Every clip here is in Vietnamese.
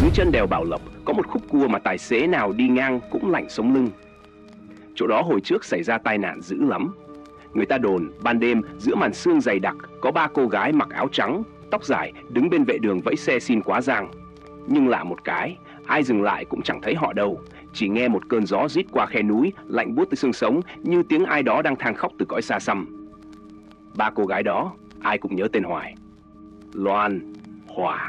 Dưới chân đèo Bảo Lộc có một khúc cua mà tài xế nào đi ngang cũng lạnh sống lưng. Chỗ đó hồi trước xảy ra tai nạn dữ lắm. Người ta đồn ban đêm giữa màn sương dày đặc có 3 cô gái mặc áo trắng, tóc dài đứng bên vệ đường vẫy xe xin quá giang. Nhưng lạ một cái, ai dừng lại cũng chẳng thấy họ đâu. Chỉ nghe một cơn gió rít qua khe núi, lạnh buốt tới xương sống, như tiếng ai đó đang than khóc từ cõi xa xăm. 3 cô gái đó, ai cũng nhớ tên hoài: Loan, Hòa,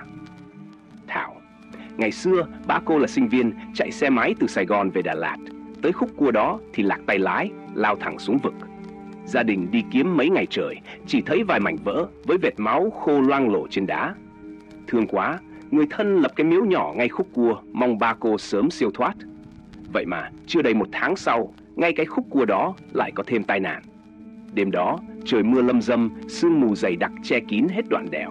Thảo. Ngày xưa, 3 cô là sinh viên chạy xe máy từ Sài Gòn về Đà Lạt. Tới khúc cua đó thì lạc tay lái, lao thẳng xuống vực. Gia đình đi kiếm mấy ngày trời, chỉ thấy vài mảnh vỡ với vệt máu khô loang lổ trên đá. Thương quá, người thân lập cái miếu nhỏ ngay khúc cua, mong 3 cô sớm siêu thoát. Vậy mà chưa đầy 1 tháng sau, ngay cái khúc cua đó lại có thêm tai nạn. Đêm đó, trời mưa lâm râm, sương mù dày đặc che kín hết đoạn đèo.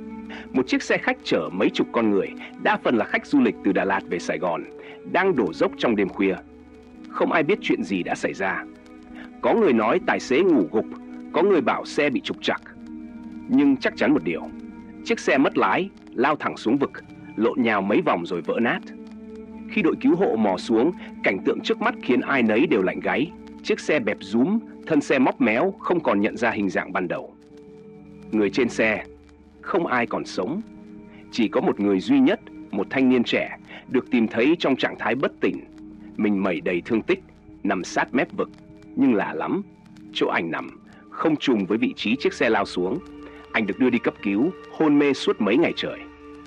Một chiếc xe khách chở mấy chục con người, đa phần là khách du lịch từ Đà Lạt về Sài Gòn, đang đổ dốc trong đêm khuya. Không ai biết chuyện gì đã xảy ra. Có người nói tài xế ngủ gục, có người bảo xe bị trục trặc. Nhưng chắc chắn một điều, chiếc xe mất lái, lao thẳng xuống vực, lộn nhào mấy vòng rồi vỡ nát. Khi đội cứu hộ mò xuống, cảnh tượng trước mắt khiến ai nấy đều lạnh gáy. Chiếc xe bẹp rúm, thân xe móc méo, không còn nhận ra hình dạng ban đầu. Người trên xe, không ai còn sống. Chỉ có một người duy nhất, một thanh niên trẻ, được tìm thấy trong trạng thái bất tỉnh. Mình mẩy đầy thương tích, nằm sát mép vực. Nhưng lạ lắm, chỗ anh nằm không trùng với vị trí chiếc xe lao xuống. Anh được đưa đi cấp cứu, hôn mê suốt mấy ngày trời.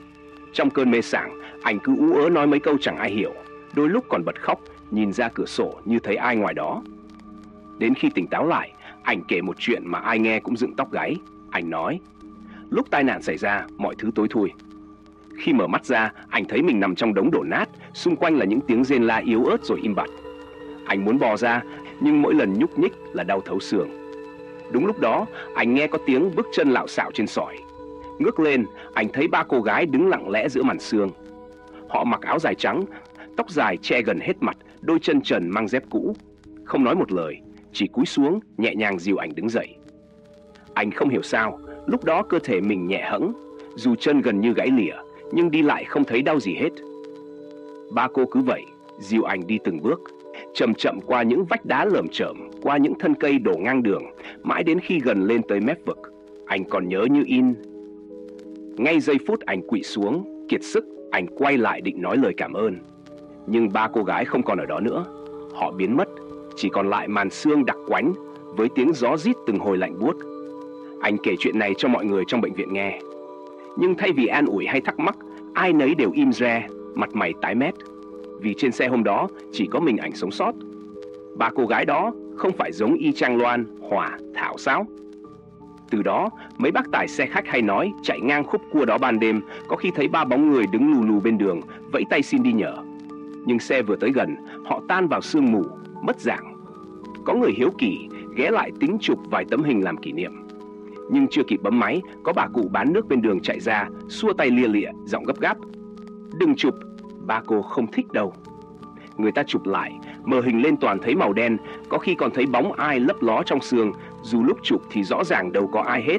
Trong cơn mê sảng, anh cứ ú ớ nói mấy câu chẳng ai hiểu, đôi lúc còn bật khóc, nhìn ra cửa sổ như thấy ai ngoài đó. Đến khi tỉnh táo lại, anh kể một chuyện mà ai nghe cũng dựng tóc gáy. Anh nói, lúc tai nạn xảy ra, mọi thứ tối thui. Khi mở mắt ra, anh thấy mình nằm trong đống đổ nát, xung quanh là những tiếng rên la yếu ớt rồi im bặt. Anh muốn bò ra, nhưng mỗi lần nhúc nhích là đau thấu xương. Đúng lúc đó, anh nghe có tiếng bước chân lạo xạo trên sỏi. Ngước lên, anh thấy 3 cô gái đứng lặng lẽ giữa màn sương. Họ mặc áo dài trắng, tóc dài che gần hết mặt, đôi chân trần mang dép cũ. Không nói một lời, chỉ cúi xuống, nhẹ nhàng dìu anh đứng dậy. Anh không hiểu sao, lúc đó cơ thể mình nhẹ hẫng, dù chân gần như gãy lìa, nhưng đi lại không thấy đau gì hết. 3 cô cứ vậy, dìu anh đi từng bước, chậm chậm qua những vách đá lởm chởm, qua những thân cây đổ ngang đường, mãi đến khi gần lên tới mép vực. Anh còn nhớ như in. Ngay giây phút anh quỵ xuống, kiệt sức, anh quay lại định nói lời cảm ơn. Nhưng 3 cô gái không còn ở đó nữa. Họ biến mất, chỉ còn lại màn sương đặc quánh với tiếng gió rít từng hồi lạnh buốt. Anh kể chuyện này cho mọi người trong bệnh viện nghe. Nhưng thay vì an ủi hay thắc mắc, ai nấy đều im re, mặt mày tái mét. Vì trên xe hôm đó chỉ có mình ảnh sống sót. 3 cô gái đó không phải giống y chang Loan, Hòa, Thảo sao? Từ đó, mấy bác tài xe khách hay nói chạy ngang khúc cua đó ban đêm, có khi thấy 3 bóng người đứng lù lù bên đường, vẫy tay xin đi nhờ. Nhưng xe vừa tới gần, họ tan vào sương mù, mất dạng. Có người hiếu kỳ ghé lại tính chụp vài tấm hình làm kỷ niệm. Nhưng chưa kịp bấm máy, có bà cụ bán nước bên đường chạy ra, xua tay lia lịa, giọng gấp gáp: "Đừng chụp, 3 cô không thích đâu." Người ta chụp lại, mờ hình lên toàn thấy màu đen, có khi còn thấy bóng ai lấp ló trong sương, dù lúc chụp thì rõ ràng đâu có ai hết.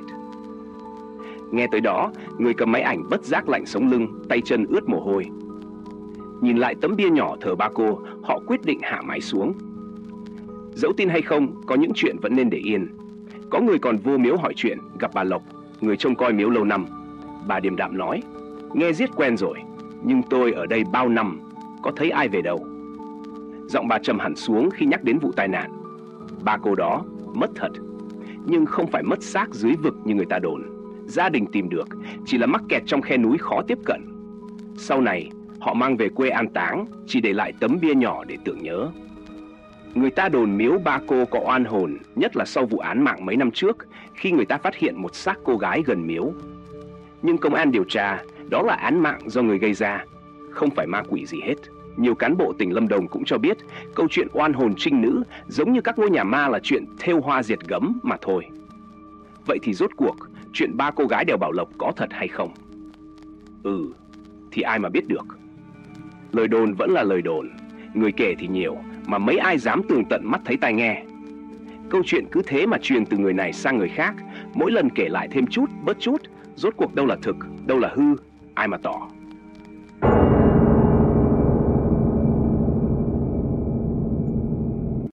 Nghe tới đó, người cầm máy ảnh bất giác lạnh sống lưng, tay chân ướt mồ hôi. Nhìn lại tấm bia nhỏ thờ 3 cô, họ quyết định hạ máy xuống. Dẫu tin hay không, có những chuyện vẫn nên để yên. Có người còn vô miếu hỏi chuyện, gặp bà Lộc, người trông coi miếu lâu năm. Bà điềm đạm nói: "Nghe giết quen rồi, nhưng tôi ở đây bao năm, có thấy ai về đâu." Giọng bà trầm hẳn xuống khi nhắc đến vụ tai nạn. 3 cô đó mất thật, nhưng không phải mất xác dưới vực như người ta đồn. Gia đình tìm được, chỉ là mắc kẹt trong khe núi khó tiếp cận. Sau này, họ mang về quê an táng, chỉ để lại tấm bia nhỏ để tưởng nhớ. Người ta đồn miếu 3 cô có oan hồn, nhất là sau vụ án mạng mấy năm trước, khi người ta phát hiện một xác cô gái gần miếu. Nhưng công an điều tra, đó là án mạng do người gây ra, không phải ma quỷ gì hết. Nhiều cán bộ tỉnh Lâm Đồng cũng cho biết, câu chuyện oan hồn trinh nữ giống như các ngôi nhà ma là chuyện thêu hoa diệt gấm mà thôi. Vậy thì rốt cuộc, chuyện 3 cô gái đèo Bảo Lộc có thật hay không? Thì ai mà biết được. Lời đồn vẫn là lời đồn, người kể thì nhiều, mà mấy ai dám tường tận mắt thấy tai nghe. Câu chuyện cứ thế mà truyền từ người này sang người khác, mỗi lần kể lại thêm chút, bớt chút, rốt cuộc đâu là thực, đâu là hư, ai mà tỏ.